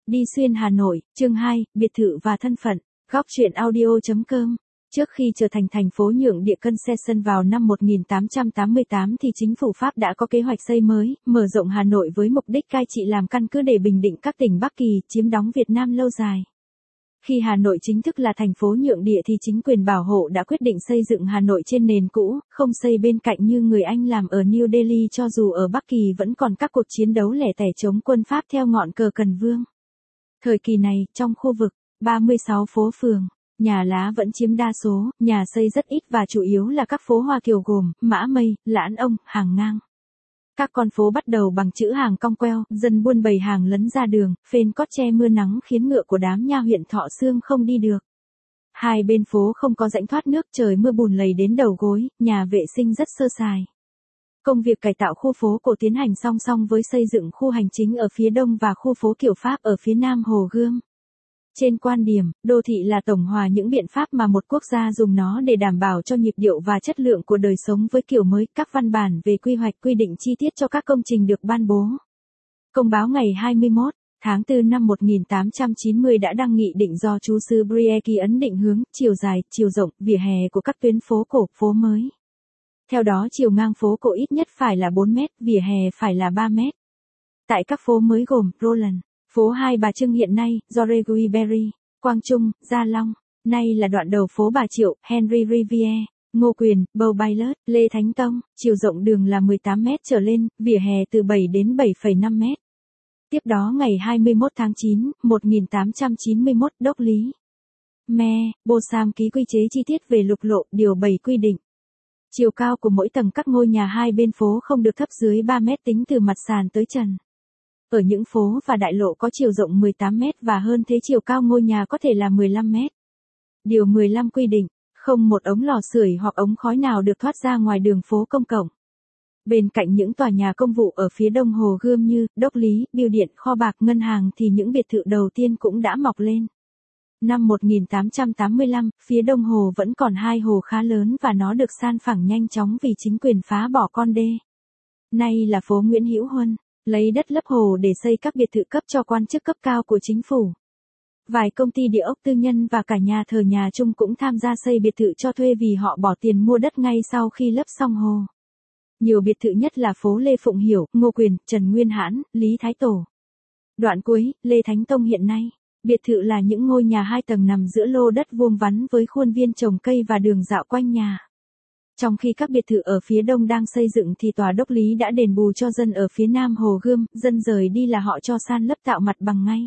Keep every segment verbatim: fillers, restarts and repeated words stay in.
Đi xuyên Hà Nội, chương hai, biệt thự và thân phận, góc truyện audio.com. Trước khi trở thành thành phố nhượng địa Concession vào năm một nghìn tám trăm tám mươi tám thì chính phủ Pháp đã có kế hoạch xây mới, mở rộng Hà Nội với mục đích cai trị làm căn cứ để bình định các tỉnh Bắc Kỳ, chiếm đóng Việt Nam lâu dài. Khi Hà Nội chính thức là thành phố nhượng địa thì chính quyền bảo hộ đã quyết định xây dựng Hà Nội trên nền cũ, không xây bên cạnh như người Anh làm ở New Delhi, cho dù ở Bắc Kỳ vẫn còn các cuộc chiến đấu lẻ tẻ chống quân Pháp theo ngọn cờ Cần Vương. Thời kỳ này, trong khu vực ba mươi sáu phố phường, nhà lá vẫn chiếm đa số, nhà xây rất ít và chủ yếu là các phố Hoa Kiều gồm Mã Mây, Lãn Ông, Hàng Ngang. Các con phố bắt đầu bằng chữ hàng cong queo, dân buôn bày hàng lấn ra đường, phên cót che mưa nắng khiến ngựa của đám nha huyện Thọ Xương không đi được. Hai bên phố không có rãnh thoát nước, trời mưa bùn lầy đến đầu gối, nhà vệ sinh rất sơ sài. Công việc cải tạo khu phố cổ tiến hành song song với xây dựng khu hành chính ở phía đông và khu phố kiểu Pháp ở phía nam Hồ Gươm. Trên quan điểm, đô thị là tổng hòa những biện pháp mà một quốc gia dùng nó để đảm bảo cho nhịp điệu và chất lượng của đời sống với kiểu mới. Các văn bản về quy hoạch quy định chi tiết cho các công trình được ban bố. Công báo ngày hai mươi mốt tháng tư năm một nghìn tám trăm chín mươi đã đăng nghị định do chú sư Brieki ấn định hướng, chiều dài, chiều rộng, vỉa hè của các tuyến phố cổ, phố mới. Theo đó chiều ngang phố cổ ít nhất phải là bốn mét, vỉa hè phải là ba mét. Tại các phố mới gồm Roland, phố Hai Bà Trưng hiện nay, George Guiberry, Quang Trung, Gia Long, nay là đoạn đầu phố Bà Triệu, Henry Riviere, Ngô Quyền, Bầu Pilot, Lê Thánh Tông, chiều rộng đường là mười tám mét trở lên, vỉa hè từ bảy đến bảy phẩy năm mét. Tiếp đó ngày hai mươi mốt tháng chín, một nghìn tám trăm chín mươi mốt, Đốc Lý Me, Bosam ký quy chế chi tiết về lục lộ, điều bảy quy định. Chiều cao của mỗi tầng các ngôi nhà hai bên phố không được thấp dưới ba mét tính từ mặt sàn tới trần. Ở những phố và đại lộ có chiều rộng mười tám mét và hơn thế chiều cao ngôi nhà có thể là mười lăm mét. Điều mười lăm quy định, không một ống lò sưởi hoặc ống khói nào được thoát ra ngoài đường phố công cộng. Bên cạnh những tòa nhà công vụ ở phía đông Hồ Gươm như Đốc Lý, bưu điện, kho bạc, ngân hàng thì những biệt thự đầu tiên cũng đã mọc lên. Năm một nghìn tám trăm tám mươi lăm, phía đông hồ vẫn còn hai hồ khá lớn và nó được san phẳng nhanh chóng vì chính quyền phá bỏ con đê. Nay là phố Nguyễn Hữu Huân, lấy đất lấp hồ để xây các biệt thự cấp cho quan chức cấp cao của chính phủ. Vài công ty địa ốc tư nhân và cả nhà thờ nhà chung cũng tham gia xây biệt thự cho thuê vì họ bỏ tiền mua đất ngay sau khi lấp xong hồ. Nhiều biệt thự nhất là phố Lê Phụng Hiểu, Ngô Quyền, Trần Nguyên Hãn, Lý Thái Tổ. Đoạn cuối, Lê Thánh Tông hiện nay. Biệt thự là những ngôi nhà hai tầng nằm giữa lô đất vuông vắn với khuôn viên trồng cây và đường dạo quanh nhà. Trong khi các biệt thự ở phía đông đang xây dựng thì tòa Đốc Lý đã đền bù cho dân ở phía nam Hồ Gươm, dân rời đi là họ cho san lấp tạo mặt bằng ngay.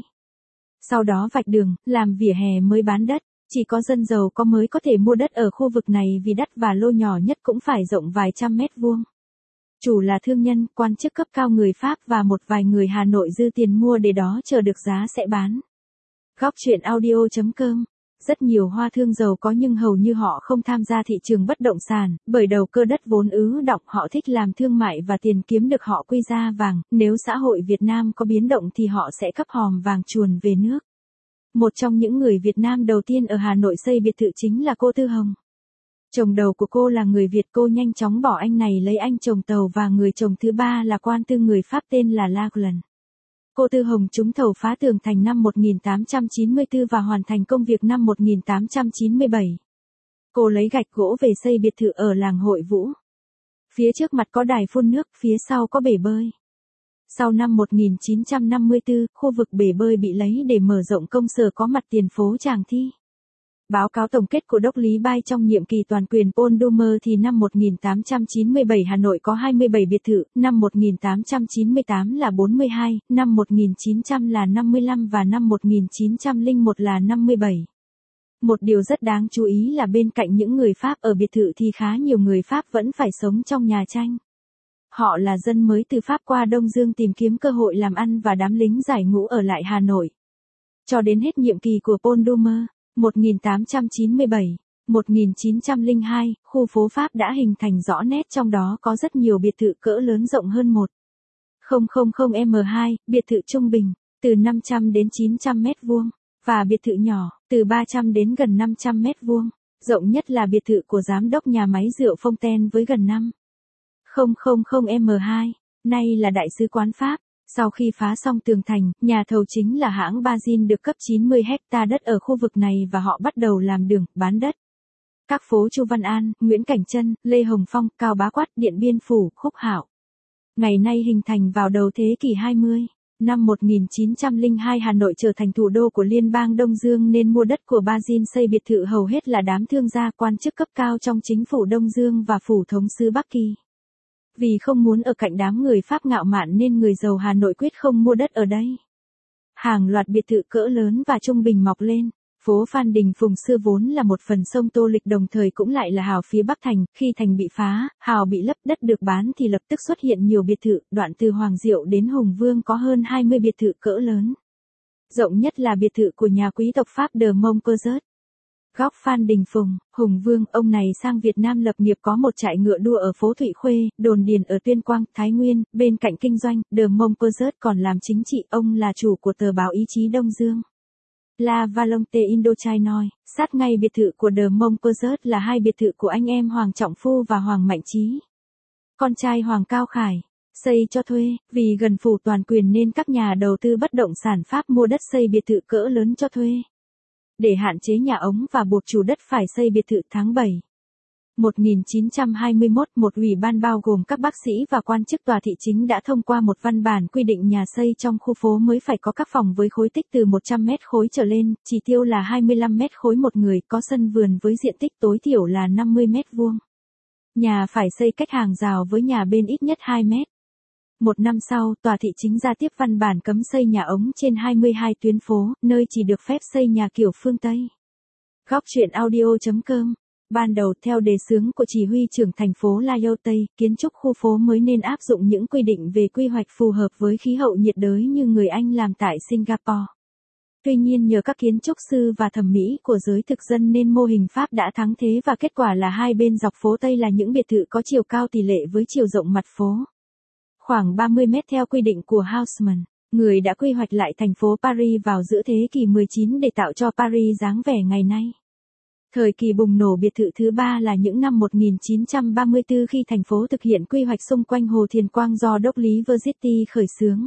Sau đó vạch đường, làm vỉa hè mới bán đất, chỉ có dân giàu có mới có thể mua đất ở khu vực này vì đất và lô nhỏ nhất cũng phải rộng vài trăm mét vuông. Chủ là thương nhân, quan chức cấp cao người Pháp và một vài người Hà Nội dư tiền mua để đó chờ được giá sẽ bán. Góc truyện audio.com. Rất nhiều hoa thương giàu có nhưng hầu như họ không tham gia thị trường bất động sản, bởi đầu cơ đất vốn ứ động, họ thích làm thương mại và tiền kiếm được họ quy ra vàng, nếu xã hội Việt Nam có biến động thì họ sẽ cắp hòm vàng chuồn về nước. Một trong những người Việt Nam đầu tiên ở Hà Nội xây biệt thự chính là cô Tư Hồng. Chồng đầu của cô là người Việt, cô nhanh chóng bỏ anh này lấy anh chồng Tàu và người chồng thứ ba là quan tư người Pháp tên là Laglan. Cô Tư Hồng trúng thầu phá tường thành năm một nghìn tám trăm chín mươi tư và hoàn thành công việc năm một nghìn tám trăm chín mươi bảy. Cô lấy gạch gỗ về xây biệt thự ở làng Hội Vũ. Phía trước mặt có đài phun nước, phía sau có bể bơi. Sau năm một nghìn chín trăm năm mươi tư, khu vực bể bơi bị lấy để mở rộng công sở có mặt tiền phố Tràng Thi. Báo cáo tổng kết của Đốc Lý Bai trong nhiệm kỳ toàn quyền Paul Doumer thì năm một nghìn tám trăm chín mươi bảy Hà Nội có hai mươi bảy biệt thự, năm một nghìn tám trăm chín mươi tám là bốn mươi hai, năm một nghìn chín trăm là năm mươi lăm và năm một nghìn chín trăm lẻ một là năm mươi bảy. Một điều rất đáng chú ý là bên cạnh những người Pháp ở biệt thự thì khá nhiều người Pháp vẫn phải sống trong nhà tranh. Họ là dân mới từ Pháp qua Đông Dương tìm kiếm cơ hội làm ăn và đám lính giải ngũ ở lại Hà Nội. Cho đến hết nhiệm kỳ của Paul Doumer, một nghìn tám trăm chín mươi bảy, một nghìn chín trăm lẻ hai, khu phố Pháp đã hình thành rõ nét, trong đó có rất nhiều biệt thự cỡ lớn rộng hơn một phẩy mét hai, biệt thự trung bình, từ năm trăm đến chín trăm mét vuông, và biệt thự nhỏ, từ ba trăm đến gần năm trăm mét vuông. Rộng nhất là biệt thự của giám đốc nhà máy rượu Fontaine với gần năm phẩy mét hai, nay là đại sứ quán Pháp. Sau khi phá xong tường thành, nhà thầu chính là hãng Bazin được cấp chín mươi héc ta đất ở khu vực này và họ bắt đầu làm đường, bán đất. Các phố Chu Văn An, Nguyễn Cảnh Trân, Lê Hồng Phong, Cao Bá Quát, Điện Biên Phủ, Khúc Hảo. Ngày nay hình thành vào đầu thế kỷ hai mươi. Năm một nghìn chín trăm lẻ hai Hà Nội trở thành thủ đô của Liên bang Đông Dương nên mua đất của Bazin xây biệt thự hầu hết là đám thương gia quan chức cấp cao trong chính phủ Đông Dương và phủ thống sứ Bắc Kỳ. Vì không muốn ở cạnh đám người Pháp ngạo mạn nên người giàu Hà Nội quyết không mua đất ở đây. Hàng loạt biệt thự cỡ lớn và trung bình mọc lên. Phố Phan Đình Phùng xưa vốn là một phần sông Tô Lịch đồng thời cũng lại là hào phía Bắc thành, khi thành bị phá, hào bị lấp đất được bán thì lập tức xuất hiện nhiều biệt thự, đoạn từ Hoàng Diệu đến Hùng Vương có hơn hai mươi biệt thự cỡ lớn. Rộng nhất là biệt thự của nhà quý tộc Pháp De Montpezat. Góc Phan Đình Phùng, Hùng Vương, ông này sang Việt Nam lập nghiệp có một trại ngựa đua ở phố Thụy Khuê, đồn điền ở Tuyên Quang, Thái Nguyên, bên cạnh kinh doanh, De Montpezat còn làm chính trị, ông là chủ của tờ báo Ý chí Đông Dương. La Volonté Indochinois, sát ngay biệt thự của De Montpezat là hai biệt thự của anh em Hoàng Trọng Phu và Hoàng Mạnh Chí. Con trai Hoàng Cao Khải, xây cho thuê, vì gần phủ toàn quyền nên các nhà đầu tư bất động sản Pháp mua đất xây biệt thự cỡ lớn cho thuê. Để hạn chế nhà ống và buộc chủ đất phải xây biệt thự tháng bảy. một nghìn chín trăm hai mươi mốt, một ủy ban bao gồm các bác sĩ và quan chức tòa thị chính đã thông qua một văn bản quy định nhà xây trong khu phố mới phải có các phòng với khối tích từ một trăm mét khối trở lên, chỉ tiêu là hai mươi lăm mét khối một người, có sân vườn với diện tích tối thiểu là năm mươi mét vuông. Nhà phải xây cách hàng rào với nhà bên ít nhất hai mét. Một năm sau, tòa thị chính ra tiếp văn bản cấm xây nhà ống trên hai mươi hai tuyến phố, nơi chỉ được phép xây nhà kiểu phương Tây. Góc truyện audio chấm com. Ban đầu theo đề xướng của chỉ huy trưởng thành phố Lai Châu Tây, kiến trúc khu phố mới nên áp dụng những quy định về quy hoạch phù hợp với khí hậu nhiệt đới như người Anh làm tại Singapore. Tuy nhiên nhờ các kiến trúc sư và thẩm mỹ của giới thực dân nên mô hình Pháp đã thắng thế và kết quả là hai bên dọc phố Tây là những biệt thự có chiều cao tỷ lệ với chiều rộng mặt phố. Khoảng ba mươi mét theo quy định của Haussmann, người đã quy hoạch lại thành phố Paris vào giữa thế kỷ mười chín để tạo cho Paris dáng vẻ ngày nay. Thời kỳ bùng nổ biệt thự thứ ba là những năm một nghìn chín trăm ba mươi tư khi thành phố thực hiện quy hoạch xung quanh Hồ Thiền Quang do đốc lý Verzitti khởi xướng.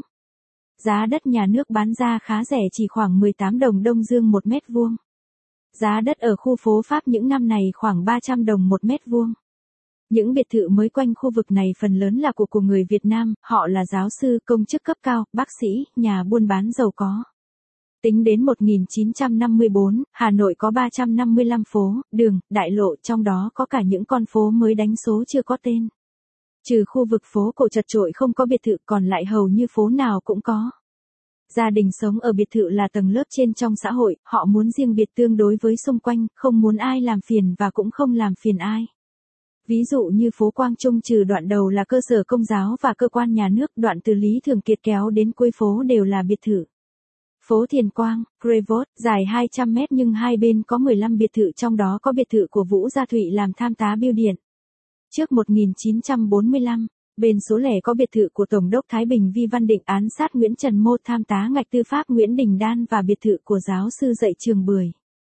Giá đất nhà nước bán ra khá rẻ chỉ khoảng mười tám đồng Đông Dương một mét vuông. Giá đất ở khu phố Pháp những năm này khoảng ba trăm đồng một mét vuông. Những biệt thự mới quanh khu vực này phần lớn là của của người Việt Nam, họ là giáo sư, công chức cấp cao, bác sĩ, nhà buôn bán giàu có. Tính đến một nghìn chín trăm năm mươi tư, Hà Nội có ba trăm năm mươi lăm phố, đường, đại lộ, trong đó có cả những con phố mới đánh số chưa có tên. Trừ khu vực phố cổ chật chội không có biệt thự còn lại hầu như phố nào cũng có. Gia đình sống ở biệt thự là tầng lớp trên trong xã hội, họ muốn riêng biệt tương đối với xung quanh, không muốn ai làm phiền và cũng không làm phiền ai. Ví dụ như phố Quang Trung trừ đoạn đầu là cơ sở công giáo và cơ quan nhà nước, đoạn từ Lý Thường Kiệt kéo đến cuối phố đều là biệt thự. Phố Thiền Quang, Crevot, dài hai trăm mét nhưng hai bên có mười lăm biệt thự trong đó có biệt thự của Vũ Gia Thụy làm tham tá bưu điện. Trước một nghìn chín trăm bốn mươi lăm, bên số lẻ có biệt thự của Tổng đốc Thái Bình Vi Văn Định án sát Nguyễn Trần Mô tham tá ngạch tư pháp Nguyễn Đình Đan và biệt thự của giáo sư dạy trường Bưởi.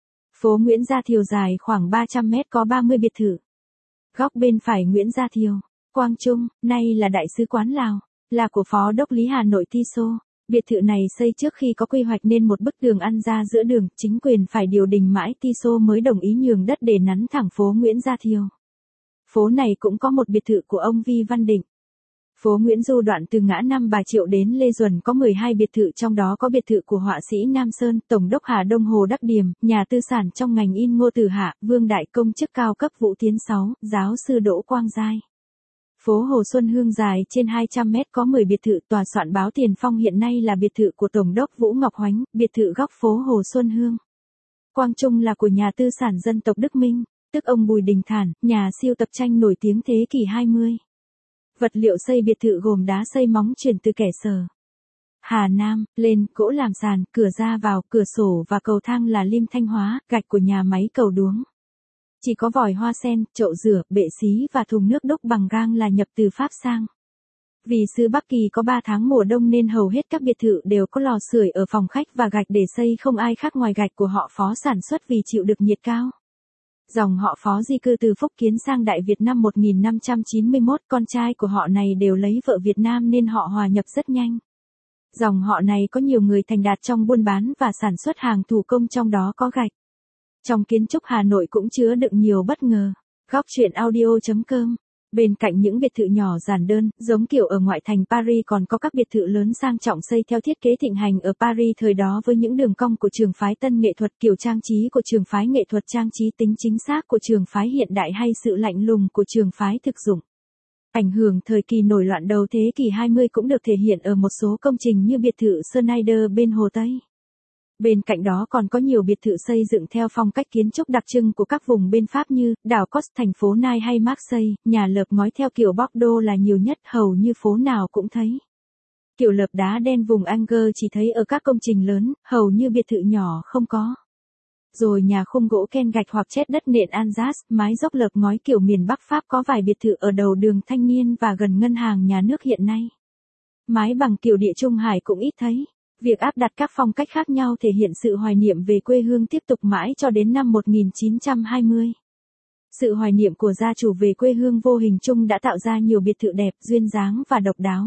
Phố Nguyễn Gia Thiều dài khoảng ba trăm mét có ba mươi biệt thự. Góc bên phải Nguyễn Gia Thiều, Quang Trung, nay là Đại sứ quán Lào, là của Phó Đốc lý Hà Nội Tissot. Biệt thự này xây trước khi có quy hoạch nên một bức tường ăn ra giữa đường, chính quyền phải điều đình mãi Tissot mới đồng ý nhường đất để nắn thẳng phố Nguyễn Gia Thiều. Phố này cũng có một biệt thự của ông Vi Văn Định. Phố Nguyễn Du đoạn từ ngã Năm Bà Triệu đến Lê Duẩn có mười hai biệt thự trong đó có biệt thự của họa sĩ Nam Sơn, Tổng đốc Hà Đông Hồ Đắc Điềm, nhà tư sản trong ngành in Ngô Tử Hạ, Vương Đại công chức cao cấp Vũ Tiến sáu, giáo sư Đỗ Quang Giai. Phố Hồ Xuân Hương dài trên hai trăm mét có mười biệt thự, tòa soạn báo Tiền Phong hiện nay là biệt thự của Tổng đốc Vũ Ngọc Hoánh, biệt thự góc phố Hồ Xuân Hương. Quang Trung là của nhà tư sản dân tộc Đức Minh, tức ông Bùi Đình Thản, nhà siêu tập tranh nổi tiếng thế kỷ hai mươi. Vật liệu xây biệt thự gồm đá xây móng chuyển từ Kẻ Sở, Hà Nam, lên, gỗ làm sàn, cửa ra vào, cửa sổ và cầu thang là lim Thanh Hóa, gạch của nhà máy cầu đuống. Chỉ có vòi hoa sen, chậu rửa, bệ xí và thùng nước đúc bằng gang là nhập từ Pháp sang. Vì xứ Bắc Kỳ có ba tháng mùa đông nên hầu hết các biệt thự đều có lò sưởi ở phòng khách và gạch để xây không ai khác ngoài gạch của họ Phó sản xuất vì chịu được nhiệt cao. Dòng họ Phó di cư từ Phúc Kiến sang Đại Việt năm một nghìn năm trăm chín mươi mốt, con trai của họ này đều lấy vợ Việt Nam nên họ hòa nhập rất nhanh. Dòng họ này có nhiều người thành đạt trong buôn bán và sản xuất hàng thủ công, trong đó có gạch. Trong kiến trúc Hà Nội cũng chứa đựng nhiều bất ngờ. Góc chuyện audio chấm com. Bên cạnh những biệt thự nhỏ giản đơn, giống kiểu ở ngoại thành Paris, còn có các biệt thự lớn sang trọng xây theo thiết kế thịnh hành ở Paris thời đó, với những đường cong của trường phái tân nghệ thuật, kiểu trang trí của trường phái nghệ thuật trang trí, tính chính xác của trường phái hiện đại hay sự lạnh lùng của trường phái thực dụng. Ảnh hưởng thời kỳ nổi loạn đầu thế kỷ hai mươi cũng được thể hiện ở một số công trình như biệt thự Schneider bên Hồ Tây. Bên cạnh đó còn có nhiều biệt thự xây dựng theo phong cách kiến trúc đặc trưng của các vùng bên Pháp như đảo Cos, thành phố Nice hay Marseille. Nhà lợp ngói theo kiểu Bordeaux là nhiều nhất, hầu như phố nào cũng thấy. Kiểu lợp đá đen vùng Angers chỉ thấy ở các công trình lớn, hầu như biệt thự nhỏ không có. Rồi nhà khung gỗ ken gạch hoặc chét đất nện Alsace, mái dốc lợp ngói kiểu miền Bắc Pháp, có vài biệt thự ở đầu đường Thanh Niên và gần ngân hàng nhà nước hiện nay. Mái bằng kiểu địa Trung Hải cũng ít thấy. Việc áp đặt các phong cách khác nhau thể hiện sự hoài niệm về quê hương tiếp tục mãi cho đến năm một nghìn chín trăm hai mươi. Sự hoài niệm của gia chủ về quê hương vô hình chung đã tạo ra nhiều biệt thự đẹp, duyên dáng và độc đáo.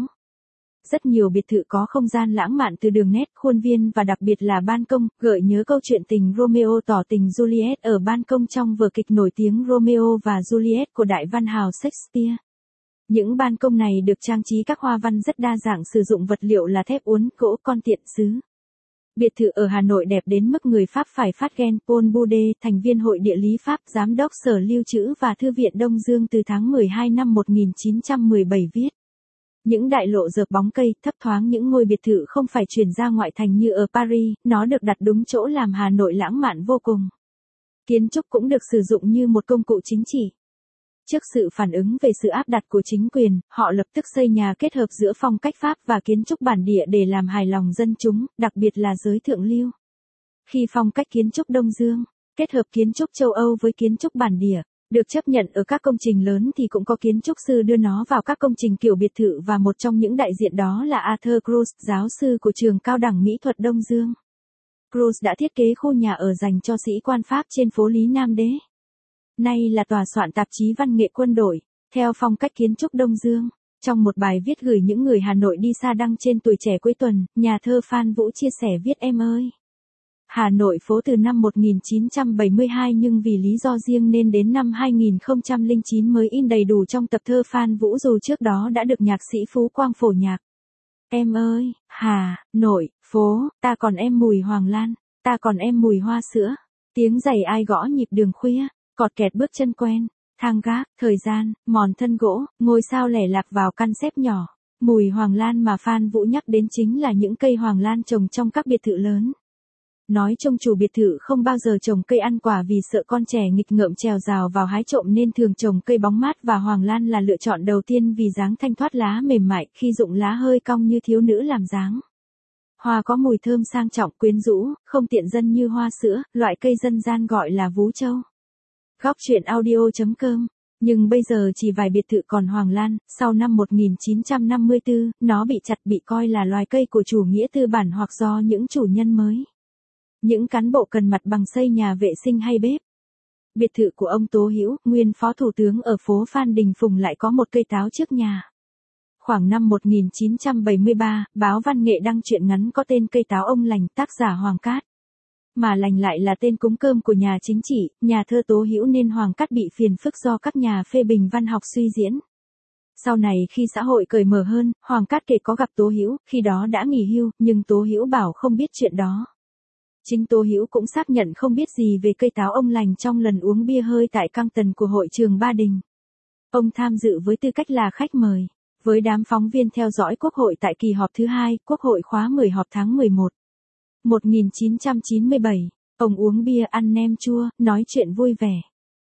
Rất nhiều biệt thự có không gian lãng mạn từ đường nét, khuôn viên và đặc biệt là ban công, gợi nhớ câu chuyện tình Romeo tỏ tình Juliet ở ban công trong vở kịch nổi tiếng Romeo và Juliet của đại văn hào Shakespeare. Những ban công này được trang trí các hoa văn rất đa dạng, sử dụng vật liệu là thép uốn, gỗ, con tiện sứ. Biệt thự ở Hà Nội đẹp đến mức người Pháp phải phát ghen. Paul Boudet, thành viên Hội Địa lý Pháp, Giám đốc Sở Lưu trữ và Thư viện Đông Dương từ tháng mười hai năm một nghìn chín trăm mười bảy viết. Những đại lộ dợp bóng cây, thấp thoáng, những ngôi biệt thự không phải chuyển ra ngoại thành như ở Paris, nó được đặt đúng chỗ làm Hà Nội lãng mạn vô cùng. Kiến trúc cũng được sử dụng như một công cụ chính trị. Trước sự phản ứng về sự áp đặt của chính quyền, họ lập tức xây nhà kết hợp giữa phong cách Pháp và kiến trúc bản địa để làm hài lòng dân chúng, đặc biệt là giới thượng lưu. Khi phong cách kiến trúc Đông Dương, kết hợp kiến trúc châu Âu với kiến trúc bản địa, được chấp nhận ở các công trình lớn, thì cũng có kiến trúc sư đưa nó vào các công trình kiểu biệt thự, và một trong những đại diện đó là Arthur Cruz, giáo sư của trường cao đẳng mỹ thuật Đông Dương. Cruz đã thiết kế khu nhà ở dành cho sĩ quan Pháp trên phố Lý Nam Đế. Nay là tòa soạn tạp chí văn nghệ quân đội, theo phong cách kiến trúc Đông Dương. Trong một bài viết gửi những người Hà Nội đi xa đăng trên Tuổi Trẻ cuối tuần, nhà thơ Phan Vũ chia sẻ viết: em ơi, Hà Nội phố từ năm một nghìn chín trăm bảy mươi hai, nhưng vì lý do riêng nên đến năm hai nghìn không trăm lẻ chín mới in đầy đủ trong tập thơ Phan Vũ, dù trước đó đã được nhạc sĩ Phú Quang phổ nhạc. Em ơi, Hà Nội phố, ta còn em mùi hoàng lan, ta còn em mùi hoa sữa, tiếng giày ai gõ nhịp đường khuya, cọt kẹt bước chân quen, thang gác, thời gian, mòn thân gỗ, ngôi sao lẻ lạc vào căn xếp nhỏ. Mùi hoàng lan mà Phan Vũ nhắc đến chính là những cây hoàng lan trồng trong các biệt thự lớn. Nói chung chủ biệt thự không bao giờ trồng cây ăn quả vì sợ con trẻ nghịch ngợm trèo rào vào hái trộm, nên thường trồng cây bóng mát, và hoàng lan là lựa chọn đầu tiên vì dáng thanh thoát, lá mềm mại, khi rụng lá hơi cong như thiếu nữ làm dáng. Hoa có mùi thơm sang trọng, quyến rũ, không tiện dân như hoa sữa, loại cây dân gian gọi là vú châu. Góc chuyện audio chấm com. Nhưng bây giờ chỉ vài biệt thự còn hoàng lan. Sau năm một nghìn chín trăm năm mươi tư, nó bị chặt, bị coi là loài cây của chủ nghĩa tư bản hoặc do những chủ nhân mới. Những cán bộ cần mặt bằng xây nhà vệ sinh hay bếp. Biệt thự của ông Tố Hữu, nguyên phó thủ tướng, ở phố Phan Đình Phùng lại có một cây táo trước nhà. Khoảng năm một nghìn chín trăm bảy mươi ba, báo Văn nghệ đăng truyện ngắn có tên Cây táo ông Lành, tác giả Hoàng Cát. Mà Lành lại là tên cúng cơm của nhà chính trị, nhà thơ Tố Hữu, nên Hoàng Cát bị phiền phức do các nhà phê bình văn học suy diễn. Sau này khi xã hội cởi mở hơn, Hoàng Cát kể có gặp Tố Hữu, khi đó đã nghỉ hưu, nhưng Tố Hữu bảo không biết chuyện đó. Chính Tố Hữu cũng xác nhận không biết gì về cây táo ông Lành trong lần uống bia hơi tại căng tần của hội trường Ba Đình. Ông tham dự với tư cách là khách mời, với đám phóng viên theo dõi Quốc hội tại kỳ họp thứ hai, Quốc hội khóa mười họp tháng mười một. một nghìn chín trăm chín mươi bảy, ông uống bia, ăn nem chua, nói chuyện vui vẻ.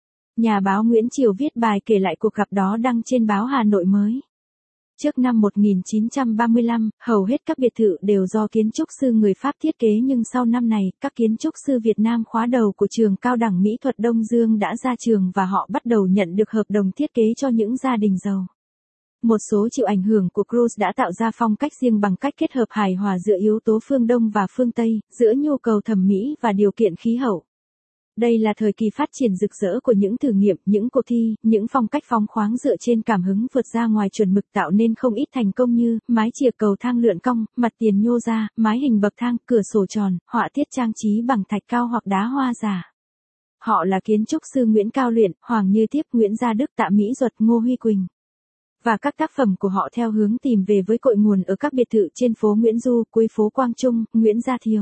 Nhà báo Nguyễn Triều viết bài kể lại cuộc gặp đó đăng trên báo Hà Nội Mới. Trước năm một nghìn chín trăm ba mươi lăm, hầu hết các biệt thự đều do kiến trúc sư người Pháp thiết kế, nhưng sau năm này, các kiến trúc sư Việt Nam khóa đầu của trường cao đẳng mỹ thuật Đông Dương đã ra trường, và họ bắt đầu nhận được hợp đồng thiết kế cho những gia đình giàu. Một số chịu ảnh hưởng của Cruz đã tạo ra phong cách riêng bằng cách kết hợp hài hòa giữa yếu tố phương Đông và phương Tây, giữa nhu cầu thẩm mỹ và điều kiện khí hậu. Đây là thời kỳ phát triển rực rỡ của những thử nghiệm, những cuộc thi, những phong cách phóng khoáng dựa trên cảm hứng vượt ra ngoài chuẩn mực tạo nên không ít thành công như mái chìa cầu thang lượn cong, mặt tiền nhô ra, mái hình bậc thang, cửa sổ tròn, họa tiết trang trí bằng thạch cao hoặc đá hoa giả. Họ là kiến trúc sư Nguyễn Cao Luyện, Hoàng Như Tiếp, Nguyễn Gia Đức, Tạ Mỹ Duật, Ngô Huy Quỳnh. Và các tác phẩm của họ theo hướng tìm về với cội nguồn ở các biệt thự trên phố Nguyễn Du, cuối phố Quang Trung, Nguyễn Gia Thiều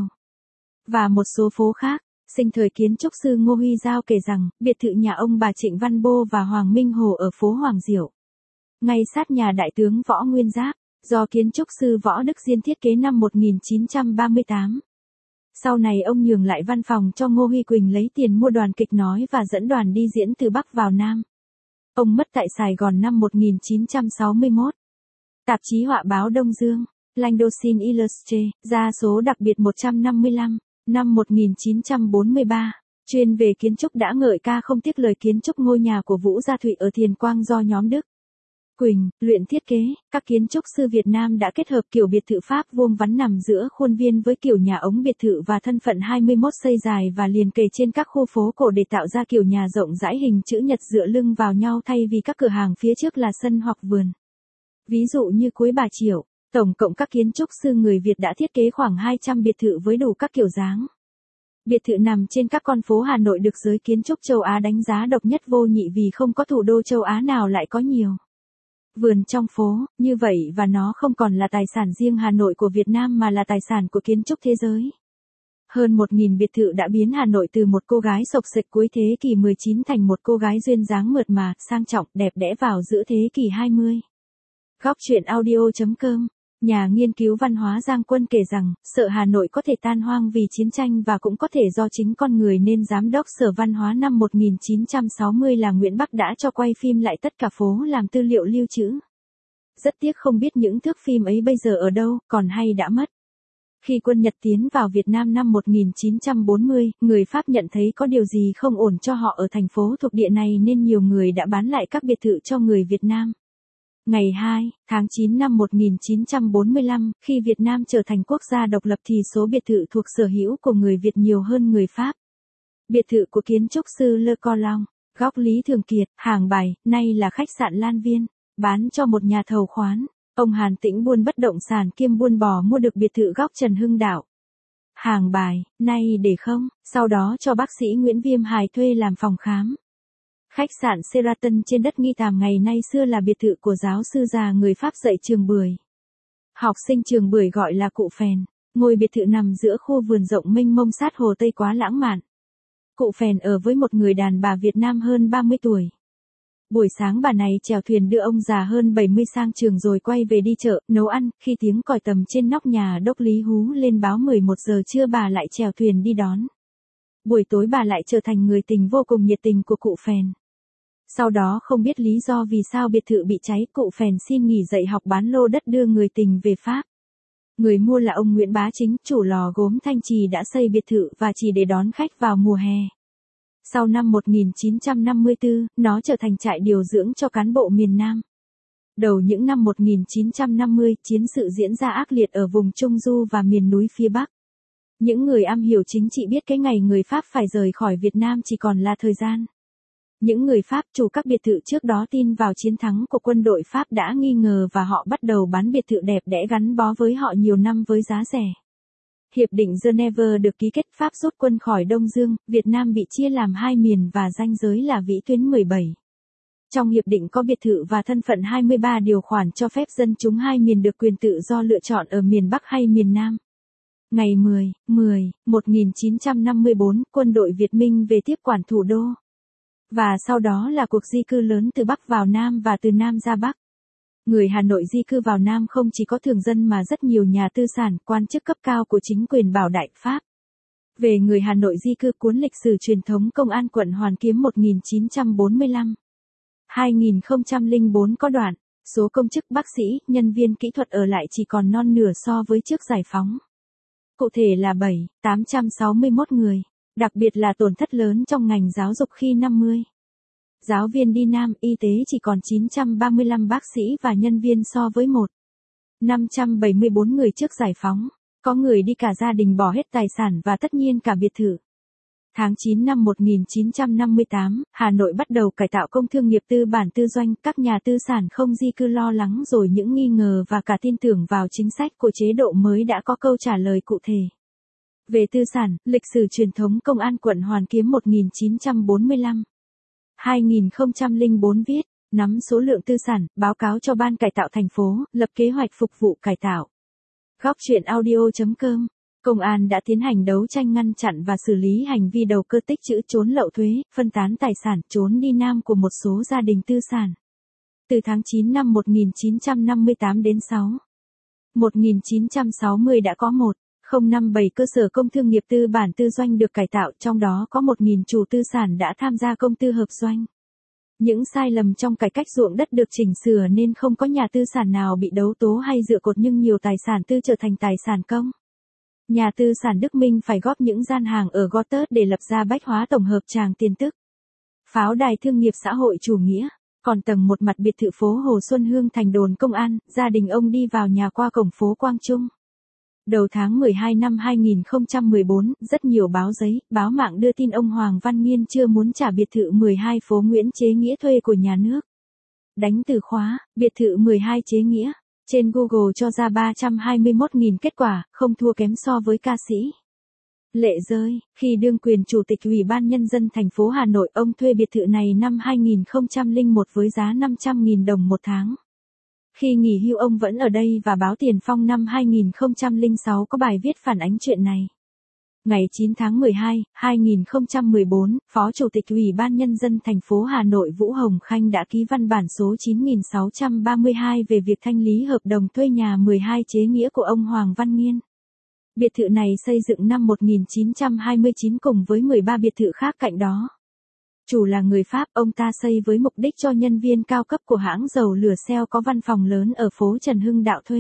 và một số phố khác. Sinh thời kiến trúc sư Ngô Huy Giao kể rằng, biệt thự nhà ông bà Trịnh Văn Bô và Hoàng Minh Hồ ở phố Hoàng Diệu, ngay sát nhà đại tướng Võ Nguyên Giáp, do kiến trúc sư Võ Đức Diên thiết kế năm một nghìn chín trăm ba mươi tám. Sau này ông nhường lại văn phòng cho Ngô Huy Quỳnh lấy tiền mua đoàn kịch nói và dẫn đoàn đi diễn từ Bắc vào Nam. Ông mất tại Sài Gòn năm một nghìn chín trăm sáu mươi mốt. Tạp chí họa báo Đông Dương, Languedocin Illustré, ra số đặc biệt một trăm năm mươi lăm, năm một nghìn chín trăm bốn mươi ba, chuyên về kiến trúc đã ngợi ca không tiếc lời kiến trúc ngôi nhà của Vũ Gia Thụy ở Thiền Quang do nhóm Đức Quỳnh, Luyện thiết kế. Các kiến trúc sư Việt Nam đã kết hợp kiểu biệt thự Pháp vuông vắn nằm giữa khuôn viên với kiểu nhà ống biệt thự và thân phận hai mươi mốt xây dài và liền kề trên các khu phố cổ để tạo ra kiểu nhà rộng rãi hình chữ nhật dựa lưng vào nhau thay vì các cửa hàng phía trước là sân hoặc vườn. Ví dụ như cuối Bà Triệu, tổng cộng các kiến trúc sư người Việt đã thiết kế khoảng hai trăm biệt thự với đủ các kiểu dáng. Biệt thự nằm trên các con phố Hà Nội được giới kiến trúc châu Á đánh giá độc nhất vô nhị vì không có thủ đô châu Á nào lại có nhiều vườn trong phố, như vậy và nó không còn là tài sản riêng Hà Nội của Việt Nam mà là tài sản của kiến trúc thế giới. Hơn một nghìn biệt thự đã biến Hà Nội từ một cô gái xộc xệch cuối thế kỷ mười chín thành một cô gái duyên dáng mượt mà, sang trọng, đẹp đẽ vào giữa thế kỷ hai mươi. Góc truyện audio chấm com. Nhà nghiên cứu văn hóa Giang Quân kể rằng, sợ Hà Nội có thể tan hoang vì chiến tranh và cũng có thể do chính con người nên Giám đốc Sở Văn hóa năm một nghìn chín trăm sáu mươi là Nguyễn Bắc đã cho quay phim lại tất cả phố làm tư liệu lưu trữ. Rất tiếc không biết những thước phim ấy bây giờ ở đâu, còn hay đã mất. Khi quân Nhật tiến vào Việt Nam năm một nghìn chín trăm bốn mươi, người Pháp nhận thấy có điều gì không ổn cho họ ở thành phố thuộc địa này nên nhiều người đã bán lại các biệt thự cho người Việt Nam. Ngày hai tháng chín năm một nghìn chín trăm bốn mươi lăm, khi Việt Nam trở thành quốc gia độc lập thì số biệt thự thuộc sở hữu của người Việt nhiều hơn người Pháp. Biệt thự của kiến trúc sư Le Colomb, góc Lý Thường Kiệt, Hàng Bài, nay là khách sạn Lan Viên, bán cho một nhà thầu khoán. Ông Hàn Tĩnh buôn bất động sản kiêm buôn bò mua được biệt thự góc Trần Hưng Đạo, Hàng Bài, nay để không, sau đó cho bác sĩ Nguyễn Viêm Hài thuê làm phòng khám. Khách sạn Sheraton trên đất Nghi Tàm ngày nay xưa là biệt thự của giáo sư già người Pháp dạy trường Bưởi. Học sinh trường Bưởi gọi là Cụ Phèn. Ngôi biệt thự nằm giữa khu vườn rộng mênh mông sát Hồ Tây quá lãng mạn. Cụ Phèn ở với một người đàn bà Việt Nam hơn ba mươi tuổi. Buổi sáng bà này chèo thuyền đưa ông già hơn bảy mươi sang trường rồi quay về đi chợ, nấu ăn, khi tiếng còi tầm trên nóc nhà đốc Lý hú lên báo mười một giờ trưa bà lại chèo thuyền đi đón. Buổi tối bà lại trở thành người tình vô cùng nhiệt tình của Cụ Phèn. Sau đó không biết lý do vì sao biệt thự bị cháy, Cụ Phèn xin nghỉ dạy học bán lô đất đưa người tình về Pháp. Người mua là ông Nguyễn Bá Chính, chủ lò gốm Thanh Trì đã xây biệt thự và chỉ để đón khách vào mùa hè. Sau năm một nghìn chín trăm năm mươi tư, nó trở thành trại điều dưỡng cho cán bộ miền Nam. Đầu những năm một nghìn chín trăm năm mươi, chiến sự diễn ra ác liệt ở vùng Trung Du và miền núi phía Bắc. Những người am hiểu chính trị biết cái ngày người Pháp phải rời khỏi Việt Nam chỉ còn là thời gian. Những người Pháp chủ các biệt thự trước đó tin vào chiến thắng của quân đội Pháp đã nghi ngờ và họ bắt đầu bán biệt thự đẹp đẽ gắn bó với họ nhiều năm với giá rẻ. Hiệp định Geneva được ký kết, Pháp rút quân khỏi Đông Dương, Việt Nam bị chia làm hai miền và ranh giới là vĩ tuyến mười bảy. Trong hiệp định có biệt thự và thân phận hai mươi ba điều khoản cho phép dân chúng hai miền được quyền tự do lựa chọn ở miền Bắc hay miền Nam. Ngày mười, mười, một nghìn chín trăm năm mươi tư, quân đội Việt Minh về tiếp quản thủ đô. Và sau đó là cuộc di cư lớn từ Bắc vào Nam và từ Nam ra Bắc. Người Hà Nội di cư vào Nam không chỉ có thường dân mà rất nhiều nhà tư sản, quan chức cấp cao của chính quyền Bảo Đại Pháp. Về người Hà Nội di cư, cuốn lịch sử truyền thống Công an quận Hoàn Kiếm một nghìn chín trăm bốn mươi lăm đến hai nghìn không trăm lẻ bốn có đoạn, số công chức bác sĩ, nhân viên kỹ thuật ở lại chỉ còn non nửa so với trước giải phóng. Cụ thể là bảy nghìn tám trăm sáu mươi mốt người, đặc biệt là tổn thất lớn trong ngành giáo dục khi năm mươi. Giáo viên đi Nam, y tế chỉ còn chín trăm ba mươi lăm bác sĩ và nhân viên so với một nghìn năm trăm bảy mươi tư người trước giải phóng. Có người đi cả gia đình bỏ hết tài sản và tất nhiên cả biệt thự. Tháng chín năm một nghìn chín trăm năm mươi tám, Hà Nội bắt đầu cải tạo công thương nghiệp tư bản tư doanh, các nhà tư sản không di cư lo lắng rồi những nghi ngờ và cả tin tưởng vào chính sách của chế độ mới đã có câu trả lời cụ thể. Về tư sản, lịch sử truyền thống Công an quận Hoàn Kiếm một nghìn chín trăm bốn mươi lăm đến hai nghìn không trăm lẻ bốn viết, nắm số lượng tư sản, báo cáo cho ban cải tạo thành phố, lập kế hoạch phục vụ cải tạo. Góc truyện audio chấm com. Công an đã tiến hành đấu tranh ngăn chặn và xử lý hành vi đầu cơ tích trữ trốn lậu thuế, phân tán tài sản, trốn đi Nam của một số gia đình tư sản. Từ tháng chín năm một nghìn chín trăm năm mươi tám đến sáu một nghìn chín trăm sáu mươi đã có một nghìn năm mươi bảy cơ sở công thương nghiệp tư bản tư doanh được cải tạo, trong đó có một nghìn chủ tư sản đã tham gia công tư hợp doanh. Những sai lầm trong cải cách ruộng đất được chỉnh sửa nên không có nhà tư sản nào bị đấu tố hay dựa cột, nhưng nhiều tài sản tư trở thành tài sản công. Nhà tư sản Đức Minh phải góp những gian hàng ở Gò Tớt để lập ra bách hóa tổng hợp Tràng Tiền Tức. Pháo đài thương nghiệp xã hội chủ nghĩa. Còn tầng một mặt biệt thự phố Hồ Xuân Hương thành đồn công an, gia đình ông đi vào nhà qua cổng phố Quang Trung. Đầu tháng mười hai năm hai nghìn không trăm mười bốn, rất nhiều báo giấy, báo mạng đưa tin ông Hoàng Văn Nghiên chưa muốn trả biệt thự mười hai phố Nguyễn Chế Nghĩa thuê của nhà nước. Đánh từ khóa, biệt thự mười hai Chế Nghĩa. Trên Google cho ra ba trăm hai mươi mốt nghìn kết quả, không thua kém so với ca sĩ Lệ Rơi. Khi đương quyền Chủ tịch Ủy ban Nhân dân thành phố Hà Nội, ông thuê biệt thự này năm hai nghìn không trăm lẻ một với giá năm trăm nghìn đồng một tháng. Khi nghỉ hưu ông vẫn ở đây và báo Tiền Phong năm hai nghìn không trăm lẻ sáu có bài viết phản ánh chuyện này. Ngày chín tháng mười hai, hai nghìn không trăm mười bốn, Phó Chủ tịch Ủy ban Nhân dân thành phố Hà Nội Vũ Hồng Khanh đã ký văn bản số chín nghìn sáu trăm ba mươi hai về việc thanh lý hợp đồng thuê nhà mười hai Chế Nghĩa của ông Hoàng Văn Nghiên. Biệt thự này xây dựng năm một nghìn chín trăm hai mươi chín cùng với mười ba biệt thự khác cạnh đó. Chủ là người Pháp, ông ta xây với mục đích cho nhân viên cao cấp của hãng dầu lửa Shell có văn phòng lớn ở phố Trần Hưng Đạo thuê.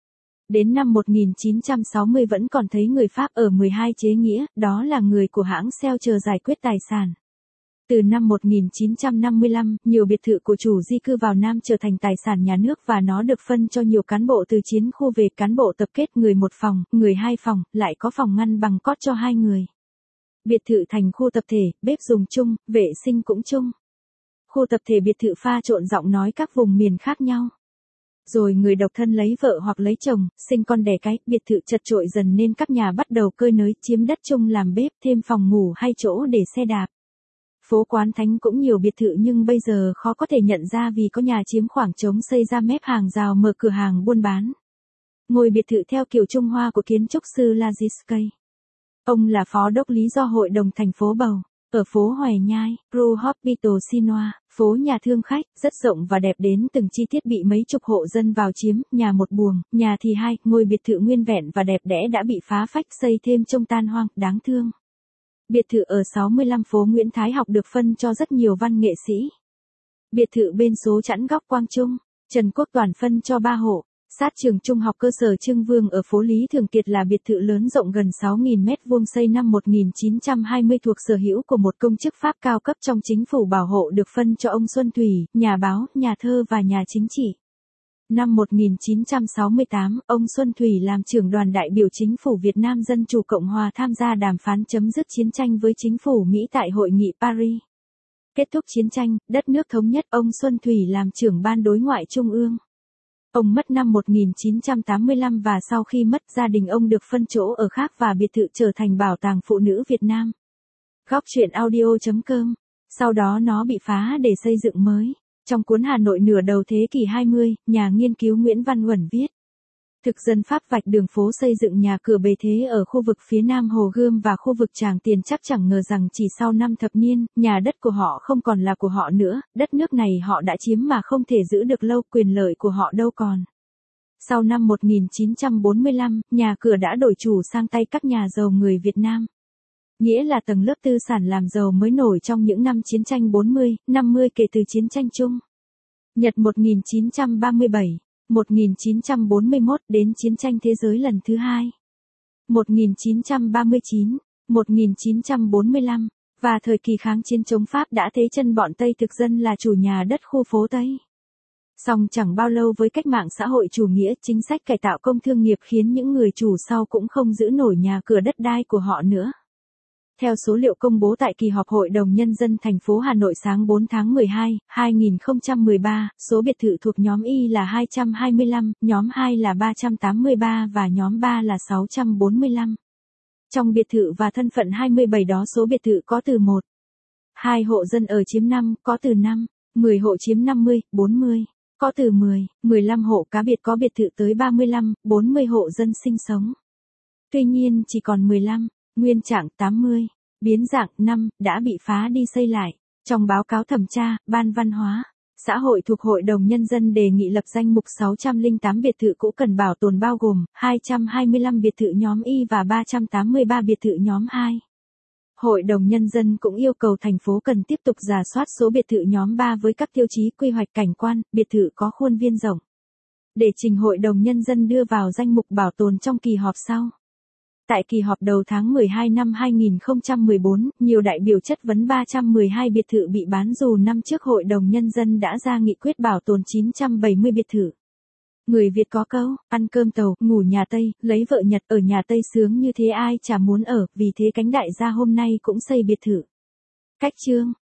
Đến năm một nghìn chín trăm sáu mươi vẫn còn thấy người Pháp ở mười hai Chế Nghĩa, đó là người của hãng Shell chờ giải quyết tài sản. Từ năm một nghìn chín trăm năm mươi lăm, nhiều biệt thự của chủ di cư vào Nam trở thành tài sản nhà nước và nó được phân cho nhiều cán bộ từ chiến khu về, cán bộ tập kết người một phòng, người hai phòng, lại có phòng ngăn bằng cót cho hai người. Biệt thự thành khu tập thể, bếp dùng chung, vệ sinh cũng chung. Khu tập thể biệt thự pha trộn giọng nói các vùng miền khác nhau. Rồi người độc thân lấy vợ hoặc lấy chồng, sinh con đẻ cái, biệt thự chật chội dần nên các nhà bắt đầu cơi nới, chiếm đất chung làm bếp, thêm phòng ngủ hay chỗ để xe đạp. Phố Quán Thánh cũng nhiều biệt thự nhưng bây giờ khó có thể nhận ra vì có nhà chiếm khoảng trống xây ra mép hàng rào mở cửa hàng buôn bán. Ngôi biệt thự theo kiểu Trung Hoa của kiến trúc sư Laziskay. Ông là phó đốc lý do hội đồng thành phố bầu. Ở phố Hoài Nhai, Rue Hospital Sinoa, phố nhà thương khách, rất rộng và đẹp đến từng chi tiết bị mấy chục hộ dân vào chiếm, nhà một buồng, nhà thì hai, ngôi biệt thự nguyên vẹn và đẹp đẽ đã bị phá phách xây thêm trông tan hoang, đáng thương. Biệt thự ở sáu mươi lăm phố Nguyễn Thái Học được phân cho rất nhiều văn nghệ sĩ. Biệt thự bên số chẵn góc Quang Trung, Trần Quốc Toản phân cho ba hộ. Sát trường trung học cơ sở Trương Vương ở phố Lý Thường Kiệt là biệt thự lớn rộng gần sáu nghìn mét vuông xây năm một nghìn chín trăm hai mươi thuộc sở hữu của một công chức Pháp cao cấp trong chính phủ bảo hộ được phân cho ông Xuân Thủy, nhà báo, nhà thơ và nhà chính trị. Năm một nghìn chín trăm sáu mươi tám, ông Xuân Thủy làm trưởng đoàn đại biểu chính phủ Việt Nam Dân Chủ Cộng Hòa tham gia đàm phán chấm dứt chiến tranh với chính phủ Mỹ tại Hội nghị Paris. Kết thúc chiến tranh, đất nước thống nhất, ông Xuân Thủy làm trưởng ban đối ngoại trung ương. Ông mất năm một nghìn chín trăm tám mươi lăm và sau khi mất gia đình ông được phân chỗ ở khác và biệt thự trở thành bảo tàng phụ nữ Việt Nam. Góc truyện audio chấm com. Sau đó nó bị phá để xây dựng mới. Trong cuốn Hà Nội nửa đầu thế kỷ hai mươi, nhà nghiên cứu Nguyễn Văn Uẩn viết. Thực dân Pháp vạch đường phố xây dựng nhà cửa bề thế ở khu vực phía nam Hồ Gươm và khu vực Tràng Tiền, chắc chẳng ngờ rằng chỉ sau năm thập niên, nhà đất của họ không còn là của họ nữa, đất nước này họ đã chiếm mà không thể giữ được lâu, quyền lợi của họ đâu còn. Sau năm một nghìn chín trăm bốn mươi lăm, nhà cửa đã đổi chủ sang tay các nhà giàu người Việt Nam. Nghĩa là tầng lớp tư sản làm giàu mới nổi trong những năm chiến tranh bốn mươi, năm mươi kể từ chiến tranh chung Nhật một nghìn chín trăm ba mươi bảy. một nghìn chín trăm bốn mươi mốt đến chiến tranh thế giới lần thứ hai. một nghìn chín trăm ba mươi chín, một nghìn chín trăm bốn mươi lăm, và thời kỳ kháng chiến chống Pháp đã thế chân bọn Tây thực dân là chủ nhà đất khu phố Tây. Song chẳng bao lâu với cách mạng xã hội chủ nghĩa, chính sách cải tạo công thương nghiệp khiến những người chủ sau cũng không giữ nổi nhà cửa đất đai của họ nữa. Theo số liệu công bố tại kỳ họp Hội đồng Nhân dân thành phố Hà Nội sáng bốn tháng mười hai, hai nghìn không trăm mười ba, số biệt thự thuộc nhóm Y là hai trăm hai mươi lăm, nhóm hai là ba trăm tám mươi ba và nhóm ba là sáu trăm bốn mươi lăm. Trong biệt thự và thân phận hai mươi bảy đó số biệt thự có từ một, hai hộ dân ở chiếm năm, có từ năm, mười hộ chiếm năm mươi, bốn mươi, có từ mười, mười lăm hộ cá biệt có biệt thự tới ba mươi lăm, bốn mươi hộ dân sinh sống. Tuy nhiên chỉ còn mười lăm, nguyên trạng tám mươi, biến dạng năm, đã bị phá đi xây lại. Trong báo cáo thẩm tra, Ban Văn hóa, Xã hội thuộc Hội đồng Nhân dân đề nghị lập danh mục sáu trăm lẻ tám biệt thự cũ cần bảo tồn bao gồm hai trăm hai mươi lăm biệt thự nhóm Y và ba trăm tám mươi ba biệt thự nhóm hai. Hội đồng Nhân dân cũng yêu cầu thành phố cần tiếp tục rà soát số biệt thự nhóm ba với các tiêu chí quy hoạch cảnh quan, biệt thự có khuôn viên rộng, để trình Hội đồng Nhân dân đưa vào danh mục bảo tồn trong kỳ họp sau. Tại kỳ họp đầu tháng mười hai năm hai nghìn không trăm mười bốn, nhiều đại biểu chất vấn ba trăm mười hai biệt thự bị bán dù năm trước Hội đồng Nhân dân đã ra nghị quyết bảo tồn chín trăm bảy mươi biệt thự. Người Việt có câu, ăn cơm Tàu, ngủ nhà Tây, lấy vợ Nhật ở nhà Tây sướng như thế ai chả muốn ở, vì thế cánh đại gia hôm nay cũng xây biệt thự. Cách chương